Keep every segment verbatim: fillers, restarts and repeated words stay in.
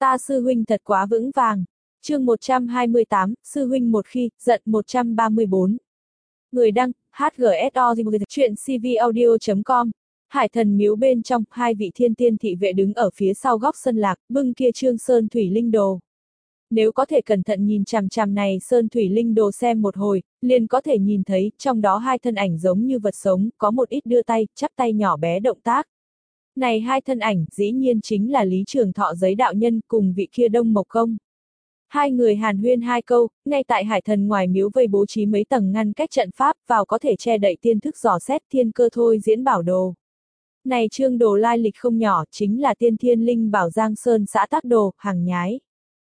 Ta sư huynh thật quá vững vàng. Chương một trăm hai mươi tám, sư huynh một khi, giận một trăm ba mươi bốn. Người đăng, hát giê ét o chuyện cvaudio chấm com. Hải Thần miếu bên trong, hai vị thiên tiên thị vệ đứng ở phía sau góc sân lạc, bưng kia trương sơn thủy linh đồ. Nếu có thể cẩn thận nhìn chằm chằm này sơn thủy linh đồ xem một hồi, liền có thể nhìn thấy, trong đó hai thân ảnh giống như vật sống, có một ít đưa tay, chắp tay nhỏ bé động tác. Này hai thân ảnh, dĩ nhiên chính là Lý Trường Thọ Giấy đạo nhân cùng vị kia Đông Mộc Công. Hai người hàn huyên hai câu, ngay tại Hải Thần ngoài miếu vây bố trí mấy tầng ngăn cách trận pháp, vào có thể che đậy tiên thức dò xét thiên cơ thôi diễn bảo đồ. Này trương đồ lai lịch không nhỏ, chính là tiên thiên linh bảo Giang Sơn xã Tác Đồ, hàng nhái.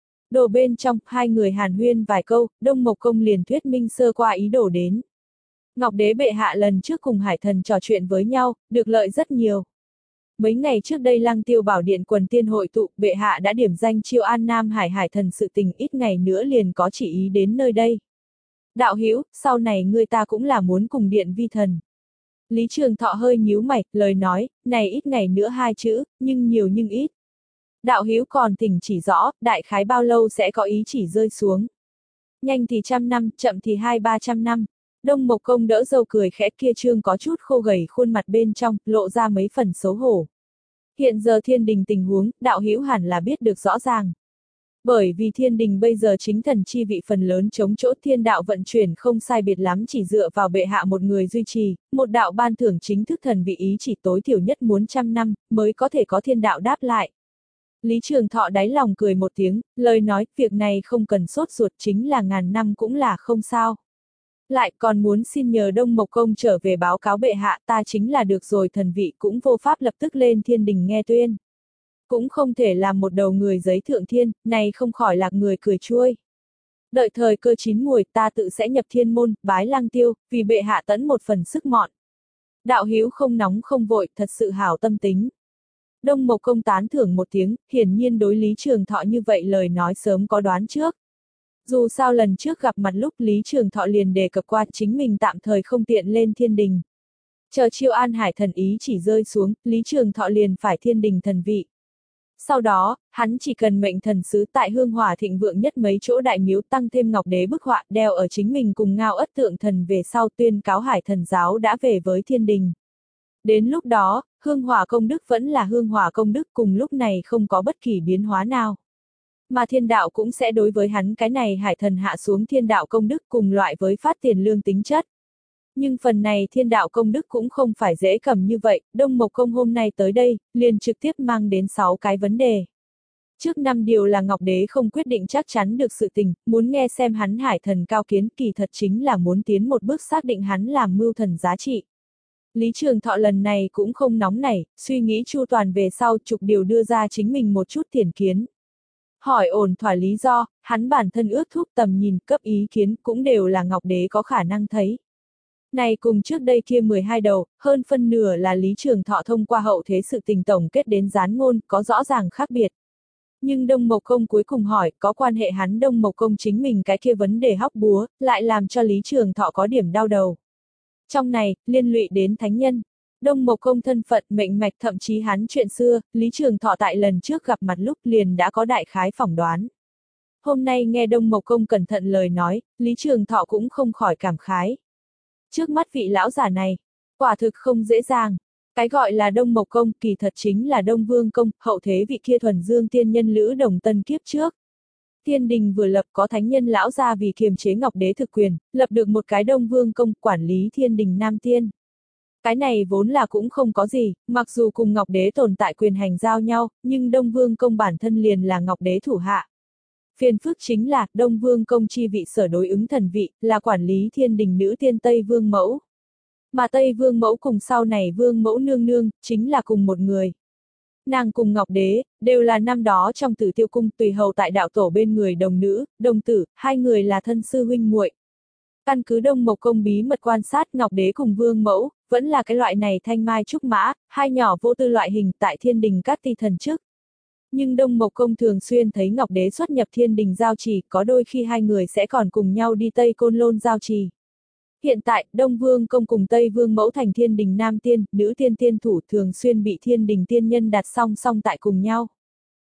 Đồ bên trong, hai người hàn huyên vài câu, Đông Mộc Công liền thuyết minh sơ qua ý đồ đến. Ngọc Đế bệ hạ lần trước cùng Hải Thần trò chuyện với nhau, được lợi rất nhiều. Mấy ngày trước đây Lăng Tiêu Bảo Điện quần tiên hội tụ, bệ hạ đã điểm danh chiêu an Nam Hải Hải Thần sự tình, ít ngày nữa liền có chỉ ý đến nơi đây. Đạo hữu, sau này người ta cũng là muốn cùng điện vi thần. Lý Trường Thọ hơi nhíu mày, lời nói, này ít ngày nữa hai chữ, nhưng nhiều nhưng ít. Đạo hữu còn thỉnh chỉ rõ, đại khái bao lâu sẽ có ý chỉ rơi xuống. Nhanh thì trăm năm, chậm thì hai ba trăm năm. Đông Mộc Công đỡ dâu cười khẽ, kia trương có chút khô gầy khuôn mặt bên trong, lộ ra mấy phần xấu hổ. Hiện giờ thiên đình tình huống, đạo hữu hẳn là biết được rõ ràng. Bởi vì thiên đình bây giờ chính thần chi vị phần lớn chống chỗ, thiên đạo vận chuyển không sai biệt lắm, chỉ dựa vào bệ hạ một người duy trì, một đạo ban thưởng chính thức thần vị ý chỉ tối thiểu nhất muốn trăm năm, mới có thể có thiên đạo đáp lại. Lý Trường Thọ đáy lòng cười một tiếng, lời nói, việc này không cần sốt ruột, chính là ngàn năm cũng là không sao. Lại còn muốn xin nhờ Đông Mộc Công trở về báo cáo bệ hạ, ta chính là được rồi, thần vị cũng vô pháp lập tức lên thiên đình nghe tuyên. Cũng không thể làm một đầu người giấy thượng thiên, này không khỏi lạc người cười chuôi. Đợi thời cơ chín muồi, ta tự sẽ nhập thiên môn, bái Lăng Tiêu, vì bệ hạ tẫn một phần sức mọn. Đạo hữu không nóng không vội, thật sự hảo tâm tính. Đông Mộc Công tán thưởng một tiếng, hiển nhiên đối Lý Trường Thọ như vậy lời nói sớm có đoán trước. Dù sao lần trước gặp mặt lúc Lý Trường Thọ liền đề cập qua chính mình tạm thời không tiện lên thiên đình. Chờ chiêu an Hải Thần ý chỉ rơi xuống, Lý Trường Thọ liền phải thiên đình thần vị. Sau đó, hắn chỉ cần mệnh thần sứ tại hương hỏa thịnh vượng nhất mấy chỗ đại miếu tăng thêm Ngọc Đế bức họa đeo ở chính mình cùng Ngao Ất Tượng Thần về sau tuyên cáo Hải Thần giáo đã về với thiên đình. Đến lúc đó, hương hỏa công đức vẫn là hương hỏa công đức, cùng lúc này không có bất kỳ biến hóa nào. Mà thiên đạo cũng sẽ đối với hắn cái này Hải Thần hạ xuống thiên đạo công đức cùng loại với phát tiền lương tính chất. Nhưng phần này thiên đạo công đức cũng không phải dễ cầm như vậy, Đông Mộc Công hôm nay tới đây, liền trực tiếp mang đến sáu cái vấn đề. Trước năm điều là Ngọc Đế không quyết định chắc chắn được sự tình, muốn nghe xem hắn Hải Thần cao kiến, kỳ thật chính là muốn tiến một bước xác định hắn làm mưu thần giá trị. Lý Trường Thọ lần này cũng không nóng nảy, suy nghĩ chu toàn về sau trục điều đưa ra chính mình một chút tiền kiến. Hỏi ổn thỏa lý do, hắn bản thân ước thúc tầm nhìn cấp ý kiến cũng đều là Ngọc Đế có khả năng thấy. Này cùng trước đây kia mười hai đầu, hơn phân nửa là Lý Trường Thọ thông qua hậu thế sự tình tổng kết đến gián ngôn, có rõ ràng khác biệt. Nhưng Đông Mộc Công cuối cùng hỏi, có quan hệ hắn Đông Mộc Công chính mình cái kia vấn đề hóc búa, lại làm cho Lý Trường Thọ có điểm đau đầu. Trong này, liên lụy đến thánh nhân. Đông Mộc Công thân phận, mệnh mạch thậm chí hắn chuyện xưa, Lý Trường Thọ tại lần trước gặp mặt lúc liền đã có đại khái phỏng đoán. Hôm nay nghe Đông Mộc Công cẩn thận lời nói, Lý Trường Thọ cũng không khỏi cảm khái. Trước mắt vị lão giả này, quả thực không dễ dàng. Cái gọi là Đông Mộc Công kỳ thật chính là Đông Vương Công, hậu thế vị kia thuần dương tiên nhân Lữ Đồng Tân kiếp trước. Thiên đình vừa lập có thánh nhân lão gia vì kiềm chế Ngọc Đế thực quyền, lập được một cái Đông Vương Công quản lý thiên đình Nam Tiên. Cái này vốn là cũng không có gì, mặc dù cùng Ngọc Đế tồn tại quyền hành giao nhau, nhưng Đông Vương Công bản thân liền là Ngọc Đế thủ hạ. Phiền phức chính là, Đông Vương Công chi vị sở đối ứng thần vị, là quản lý thiên đình nữ tiên Tây Vương Mẫu. Mà Tây Vương Mẫu cùng sau này Vương Mẫu nương nương, chính là cùng một người. Nàng cùng Ngọc Đế, đều là năm đó trong Tử Tiêu Cung tùy hầu tại đạo tổ bên người đồng nữ, đồng tử, hai người là thân sư huynh muội. Căn cứ Đông Mộc Công bí mật quan sát Ngọc Đế cùng Vương Mẫu, vẫn là cái loại này thanh mai trúc mã, hai nhỏ vô tư loại hình tại thiên đình các ti thần chức. Nhưng Đông Mộc Công thường xuyên thấy Ngọc Đế xuất nhập thiên đình giao trì, có đôi khi hai người sẽ còn cùng nhau đi Tây Côn Lôn giao trì. Hiện tại, Đông Vương Công cùng Tây Vương Mẫu thành thiên đình Nam Tiên, nữ tiên tiên thủ thường xuyên bị thiên đình tiên nhân đặt song song tại cùng nhau.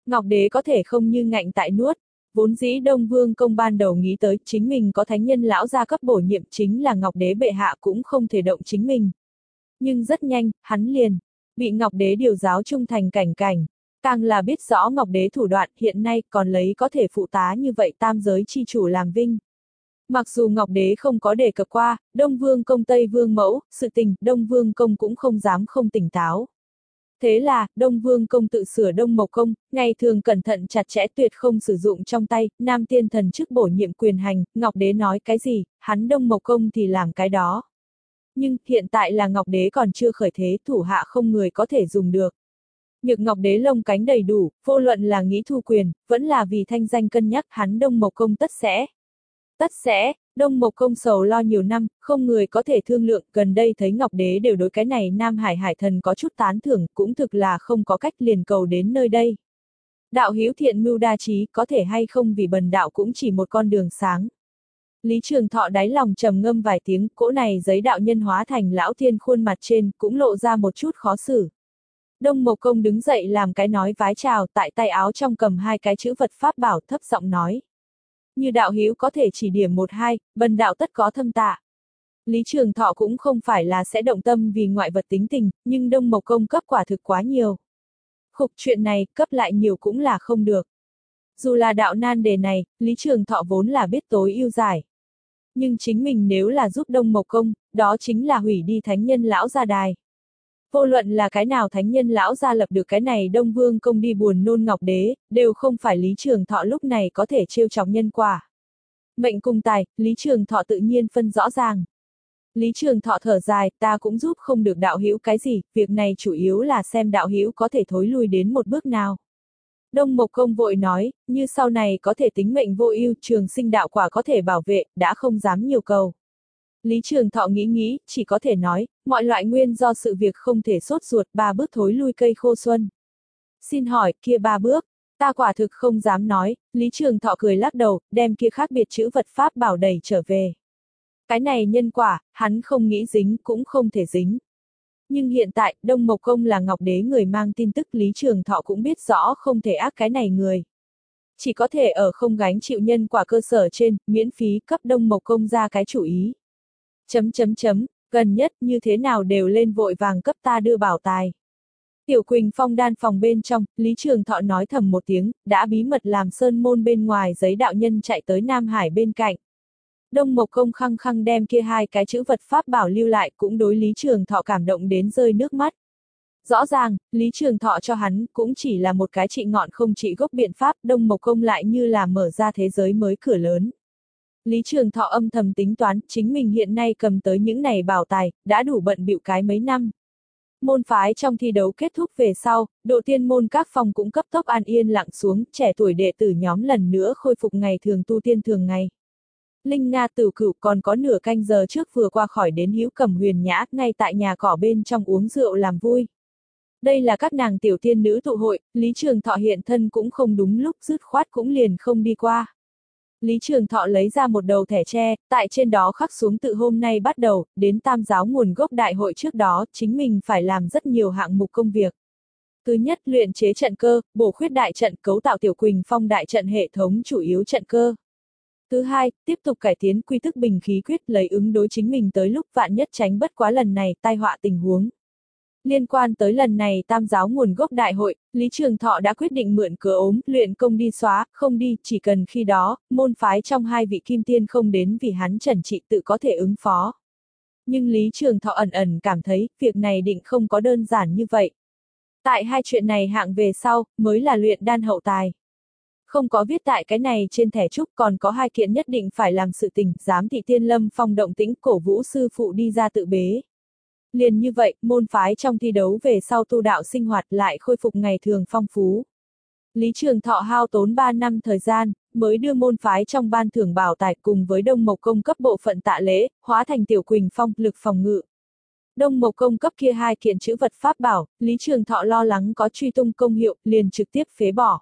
Ngọc Đế có thể không như ngạnh tại nuốt. Vốn dĩ Đông Vương Công ban đầu nghĩ tới chính mình có thánh nhân lão gia cấp bổ nhiệm chính là Ngọc Đế bệ hạ cũng không thể động chính mình. Nhưng rất nhanh, hắn liền bị Ngọc Đế điều giáo trung thành cảnh cảnh. Càng là biết rõ Ngọc Đế thủ đoạn hiện nay còn lấy có thể phụ tá như vậy tam giới chi chủ làm vinh. Mặc dù Ngọc Đế không có đề cập qua, Đông Vương Công Tây Vương Mẫu, sự tình, Đông Vương Công cũng không dám không tỉnh táo. Thế là, Đông Vương Công tự sửa Đông Mộc Công, ngày thường cẩn thận chặt chẽ tuyệt không sử dụng trong tay, Nam Tiên Thần chức bổ nhiệm quyền hành, Ngọc Đế nói cái gì, hắn Đông Mộc Công thì làm cái đó. Nhưng, hiện tại là Ngọc Đế còn chưa khởi thế, thủ hạ không người có thể dùng được. Nhược Ngọc Đế lông cánh đầy đủ, vô luận là nghĩ thu quyền, vẫn là vì thanh danh cân nhắc hắn Đông Mộc Công tất sẽ. Tất sẽ, Đông Mộc Công sầu lo nhiều năm, không người có thể thương lượng, gần đây thấy Ngọc Đế đều đối cái này Nam Hải Hải Thần có chút tán thưởng, cũng thực là không có cách liền cầu đến nơi đây. Đạo hữu thiện mưu đa trí, có thể hay không vì bần đạo cũng chỉ một con đường sáng. Lý Trường Thọ đáy lòng trầm ngâm vài tiếng, cỗ này giấy đạo nhân hóa thành lão thiên khuôn mặt trên, cũng lộ ra một chút khó xử. Đông Mộc Công đứng dậy làm cái nói vái chào, tại tay áo trong cầm hai cái chữ vật pháp bảo, thấp giọng nói. Như đạo hữu có thể chỉ điểm một hai, bần đạo tất có thâm tạ. Lý Trường Thọ cũng không phải là sẽ động tâm vì ngoại vật tính tình, nhưng Đông Mộc Công cấp quả thực quá nhiều. Khục chuyện này, cấp lại nhiều cũng là không được. Dù là đạo nan đề này, Lý Trường Thọ vốn là biết tối ưu giải. Nhưng chính mình nếu là giúp Đông Mộc Công, đó chính là hủy đi thánh nhân lão gia đài. Vô luận là cái nào thánh nhân lão gia lập được cái này Đông Vương Công đi buồn nôn Ngọc Đế, đều không phải Lý Trường Thọ lúc này có thể trêu chọc nhân quả. Mệnh cùng tài, Lý Trường Thọ tự nhiên phân rõ ràng. Lý Trường Thọ thở dài, ta cũng giúp không được đạo hữu cái gì, việc này chủ yếu là xem đạo hữu có thể thối lui đến một bước nào. Đông Mộc Công vội nói, như sau này có thể tính mệnh vô ưu, trường sinh đạo quả có thể bảo vệ, đã không dám nhiều cầu. Lý Trường Thọ nghĩ nghĩ, chỉ có thể nói, mọi loại nguyên do sự việc không thể sốt ruột, ba bước thối lui cây khô xuân. Xin hỏi, kia ba bước, ta quả thực không dám nói, Lý Trường Thọ cười lắc đầu, đem kia khác biệt chữ vật pháp bảo đẩy trở về. Cái này nhân quả, hắn không nghĩ dính, cũng không thể dính. Nhưng hiện tại, Đông Mộc Công là Ngọc Đế người mang tin tức, Lý Trường Thọ cũng biết rõ không thể ác cái này người. Chỉ có thể ở không gánh chịu nhân quả cơ sở trên, miễn phí cấp Đông Mộc Công ra cái chủ ý. Chấm chấm chấm, gần nhất như thế nào đều lên vội vàng cấp ta đưa bảo tài. Tiểu Quỳnh Phong đan phòng bên trong, Lý Trường Thọ nói thầm một tiếng, đã bí mật làm sơn môn bên ngoài giấy đạo nhân chạy tới Nam Hải bên cạnh. Đông Mộc Công khăng khăng đem kia hai cái chữ vật pháp bảo lưu lại, cũng đối Lý Trường Thọ cảm động đến rơi nước mắt. Rõ ràng, Lý Trường Thọ cho hắn cũng chỉ là một cái trị ngọn không trị gốc biện pháp, Đông Mộc Công lại như là mở ra thế giới mới cửa lớn. Lý Trường Thọ âm thầm tính toán, chính mình hiện nay cầm tới những này bảo tài, đã đủ bận bịu cái mấy năm. Môn phái trong thi đấu kết thúc về sau, độ tiên môn các phòng cũng cấp tốc an yên lặng xuống, trẻ tuổi đệ tử nhóm lần nữa khôi phục ngày thường tu tiên thường ngày. Linh Nga Tử Cửu còn có nửa canh giờ trước vừa qua khỏi đến Hữu Cẩm Huyền Nhã, ngay tại nhà cỏ bên trong uống rượu làm vui. Đây là các nàng tiểu tiên nữ tụ hội, Lý Trường Thọ hiện thân cũng không đúng lúc, dứt khoát cũng liền không đi qua. Lý Trường Thọ lấy ra một đầu thẻ tre, tại trên đó khắc xuống tự hôm nay bắt đầu, đến tam giáo nguồn gốc đại hội trước đó, chính mình phải làm rất nhiều hạng mục công việc. Thứ nhất, luyện chế trận cơ, bổ khuyết đại trận, cấu tạo Tiểu Quỳnh Phong đại trận hệ thống chủ yếu trận cơ. Thứ hai, tiếp tục cải tiến quy thức bình khí quyết, lấy ứng đối chính mình tới lúc vạn nhất tránh bất quá lần này tai họa tình huống. Liên quan tới lần này tam giáo nguồn gốc đại hội, Lý Trường Thọ đã quyết định mượn cớ ốm, luyện công đi xóa, không đi, chỉ cần khi đó, môn phái trong hai vị kim tiên không đến vì hắn trần trị tự có thể ứng phó. Nhưng Lý Trường Thọ ẩn ẩn cảm thấy, việc này định không có đơn giản như vậy. Tại hai chuyện này hạng về sau, mới là luyện đan hậu tài. Không có viết tại cái này trên thẻ trúc, còn có hai kiện nhất định phải làm sự tình, giám thị Tiên Lâm Phong động tĩnh, cổ vũ sư phụ đi ra tự bế. Liền như vậy, môn phái trong thi đấu về sau tu đạo sinh hoạt lại khôi phục ngày thường phong phú. Lý Trường Thọ hao tốn ba năm thời gian, mới đưa môn phái trong ban thưởng bảo tài cùng với Đông Mộc Công cấp bộ phận tạ lễ, hóa thành Tiểu Quỳnh Phong, lực phòng ngự. Đông Mộc Công cấp kia hai kiện chữ vật pháp bảo, Lý Trường Thọ lo lắng có truy tung công hiệu, liền trực tiếp phế bỏ.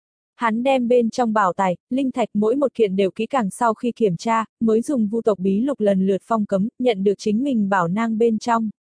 Hắn đem bên trong bảo tài, linh thạch mỗi một kiện đều kỹ càng sau khi kiểm tra, mới dùng vu tộc bí lục lần lượt phong cấm, nhận được chính mình bảo nang bên trong.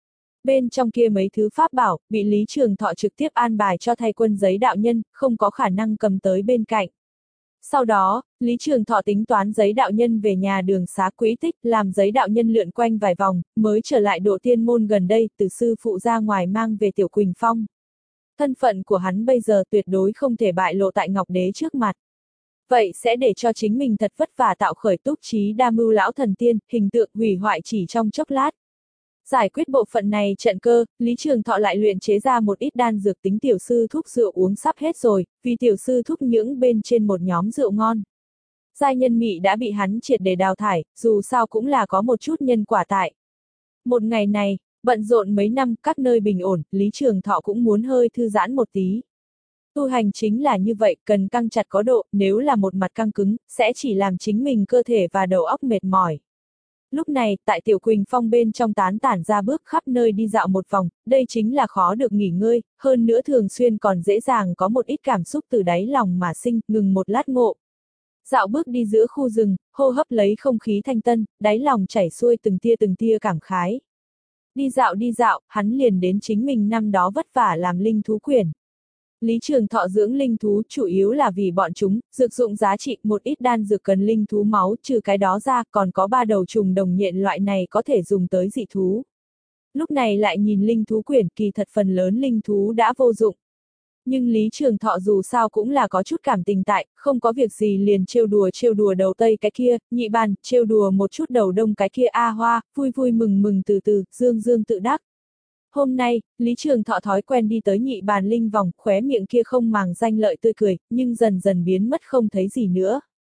Bên trong kia mấy thứ pháp bảo, bị Lý Trường Thọ trực tiếp an bài cho thay quân giấy đạo nhân, không có khả năng cầm tới bên cạnh. Sau đó, Lý Trường Thọ tính toán giấy đạo nhân về nhà đường xá quỹ tích, làm giấy đạo nhân lượn quanh vài vòng, mới trở lại độ tiên môn gần đây, từ sư phụ ra ngoài mang về Tiểu Quỳnh Phong. Thân phận của hắn bây giờ tuyệt đối không thể bại lộ tại Ngọc Đế trước mặt. Vậy sẽ để cho chính mình thật vất vả tạo khởi túc trí đa mưu lão thần tiên, hình tượng hủy hoại chỉ trong chốc lát. Giải quyết bộ phận này trận cơ, Lý Trường Thọ lại luyện chế ra một ít đan dược tính tiểu sư thúc rượu uống sắp hết rồi, vì tiểu sư thúc nhưỡng bên trên một nhóm rượu ngon. Giai nhân mị đã bị hắn triệt để đào thải, dù sao cũng là có một chút nhân quả tại. Một ngày này, bận rộn mấy năm, các nơi bình ổn, Lý Trường Thọ cũng muốn hơi thư giãn một tí. Tu hành chính là như vậy, cần căng chặt có độ, nếu là một mặt căng cứng, sẽ chỉ làm chính mình cơ thể và đầu óc mệt mỏi. Lúc này, tại Tiểu Quỳnh Phong bên trong tán tản ra bước khắp nơi đi dạo một vòng, đây chính là khó được nghỉ ngơi, hơn nữa thường xuyên còn dễ dàng có một ít cảm xúc từ đáy lòng mà sinh, ngừng một lát ngộ. Dạo bước đi giữa khu rừng, hô hấp lấy không khí thanh tân, đáy lòng chảy xuôi từng tia từng tia cảm khái. Đi dạo đi dạo, hắn liền đến chính mình năm đó vất vả làm linh thú quyển. Lý Trường Thọ dưỡng linh thú chủ yếu là vì bọn chúng, dược dụng giá trị, một ít đan dược cần linh thú máu, trừ cái đó ra, còn có ba đầu trùng đồng nhện loại này có thể dùng tới dị thú. Lúc này lại nhìn linh thú quyển, kỳ thật phần lớn linh thú đã vô dụng. Nhưng Lý Trường Thọ dù sao cũng là có chút cảm tình tại, không có việc gì liền trêu đùa trêu đùa đầu tây cái kia, nhị bàn, trêu đùa một chút đầu đông cái kia a hoa, vui vui mừng mừng từ từ, dương dương tự đắc. Hôm nay, Lý Trường Thọ thói quen đi tới nhị bàn linh vòng, khóe miệng kia không màng danh lợi tươi cười, nhưng dần dần biến mất không thấy gì nữa.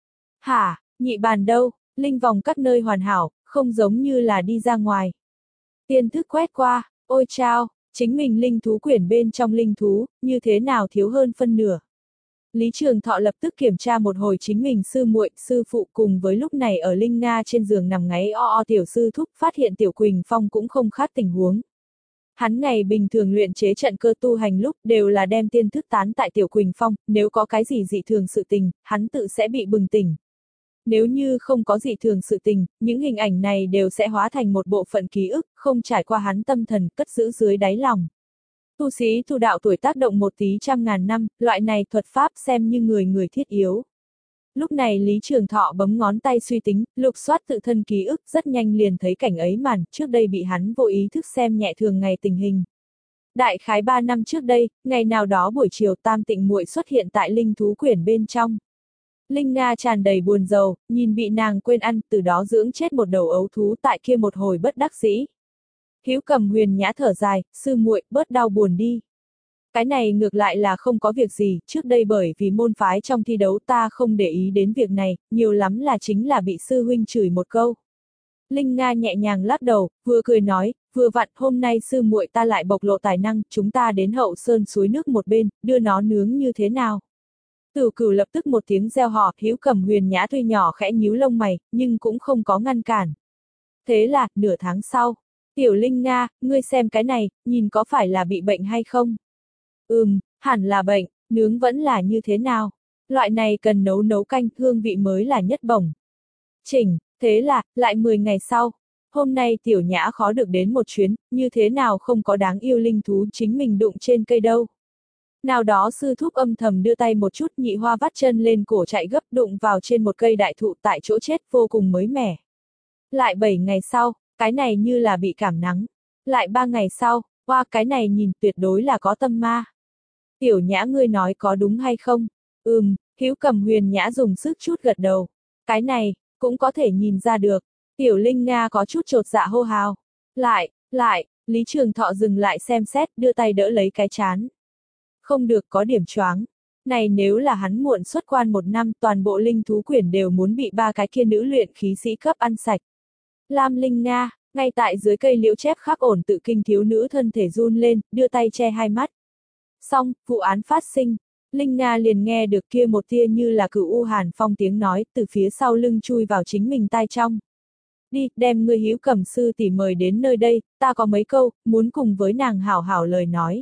Hả, nhị bàn đâu, linh vòng các nơi hoàn hảo, không giống như là đi ra ngoài. Tiên thức quét qua, ôi chao, chính mình linh thú quyển bên trong linh thú, như thế nào thiếu hơn phân nửa. Lý Trường Thọ lập tức kiểm tra một hồi chính mình sư muội, sư phụ cùng với lúc này ở Linh Nga trên giường nằm ngáy o o tiểu sư thúc, phát hiện Tiểu Quỳnh Phong cũng không khác tình huống. Hắn ngày bình thường luyện chế trận cơ tu hành lúc đều là đem tiên thức tán tại Tiểu Quỳnh Phong, nếu có cái gì dị thường sự tình, hắn tự sẽ bị bừng tỉnh. Nếu như không có dị thường sự tình, những hình ảnh này đều sẽ hóa thành một bộ phận ký ức, không trải qua hắn tâm thần, cất giữ dưới đáy lòng. Tu sĩ tu đạo tuổi tác động một tí trăm ngàn năm, loại này thuật pháp xem như người người thiết yếu. Lúc này Lý Trường Thọ bấm ngón tay suy tính, lục soát tự thân ký ức, rất nhanh liền thấy cảnh ấy màn, trước đây bị hắn vô ý thức xem nhẹ thường ngày tình hình. Đại khái ba năm trước đây, ngày nào đó buổi chiều Tam Tịnh muội xuất hiện tại linh thú quyển bên trong. Linh Nga tràn đầy buồn rầu, nhìn bị nàng quên ăn, từ đó dưỡng chết một đầu ấu thú tại kia một hồi bất đắc dĩ. Hữu Cầm Huyền nhã thở dài, sư muội, bớt đau buồn đi. Cái này ngược lại là không có việc gì, trước đây bởi vì môn phái trong thi đấu ta không để ý đến việc này, nhiều lắm là chính là bị sư huynh chửi một câu. Linh Nga nhẹ nhàng lắc đầu, vừa cười nói, vừa vặn hôm nay sư muội ta lại bộc lộ tài năng, chúng ta đến hậu sơn suối nước một bên, đưa nó nướng như thế nào. Tử Cửu lập tức một tiếng reo hò, Hữu Cầm Huyền nhã tuy nhỏ khẽ nhíu lông mày, nhưng cũng không có ngăn cản. Thế là, nửa tháng sau, Tiểu Linh Nga, ngươi xem cái này, nhìn có phải là bị bệnh hay không? Ừm, hẳn là bệnh, nướng vẫn là như thế nào? Loại này cần nấu nấu canh, hương vị mới là nhất bổng. Chỉnh, thế là, lại mười ngày sau. Hôm nay Tiểu Nhã khó được đến một chuyến, như thế nào không có đáng yêu linh thú chính mình đụng trên cây đâu. Nào đó sư thúc âm thầm đưa tay một chút, nhị hoa vắt chân lên cổ chạy gấp đụng vào trên một cây đại thụ tại chỗ chết vô cùng mới mẻ. Lại bảy ngày sau, cái này như là bị cảm nắng. Lại ba ngày sau, hoa cái này nhìn tuyệt đối là có tâm ma. Tiểu Nhã ngươi nói có đúng hay không? Ừm, Hữu Cầm Huyền nhã dùng sức chút gật đầu. Cái này, cũng có thể nhìn ra được. Tiểu Linh Nga có chút chột dạ hô hào. Lại, lại, Lý Trường Thọ dừng lại xem xét, đưa tay đỡ lấy cái chán. Không được, có điểm choáng. Này nếu là hắn muộn xuất quan một năm, toàn bộ linh thú quyển đều muốn bị ba cái kia nữ luyện khí sĩ cấp ăn sạch. Lam Linh Nga, ngay tại dưới cây liễu chép khắc ổn tự kinh thiếu nữ thân thể run lên, đưa tay che hai mắt. Xong, vụ án phát sinh. Linh Nga liền nghe được kia một tia như là cửu u hàn phong tiếng nói, từ phía sau lưng chui vào chính mình tai trong. Đi, đem ngươi Hữu Cầm sư tỷ mời đến nơi đây, ta có mấy câu, muốn cùng với nàng hảo hảo lời nói.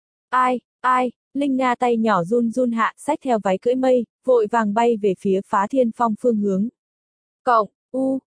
Ai, ai, Linh Nga tay nhỏ run run hạ, xách theo váy cưỡi mây, vội vàng bay về phía Phá Thiên Phong phương hướng. Cộng, u,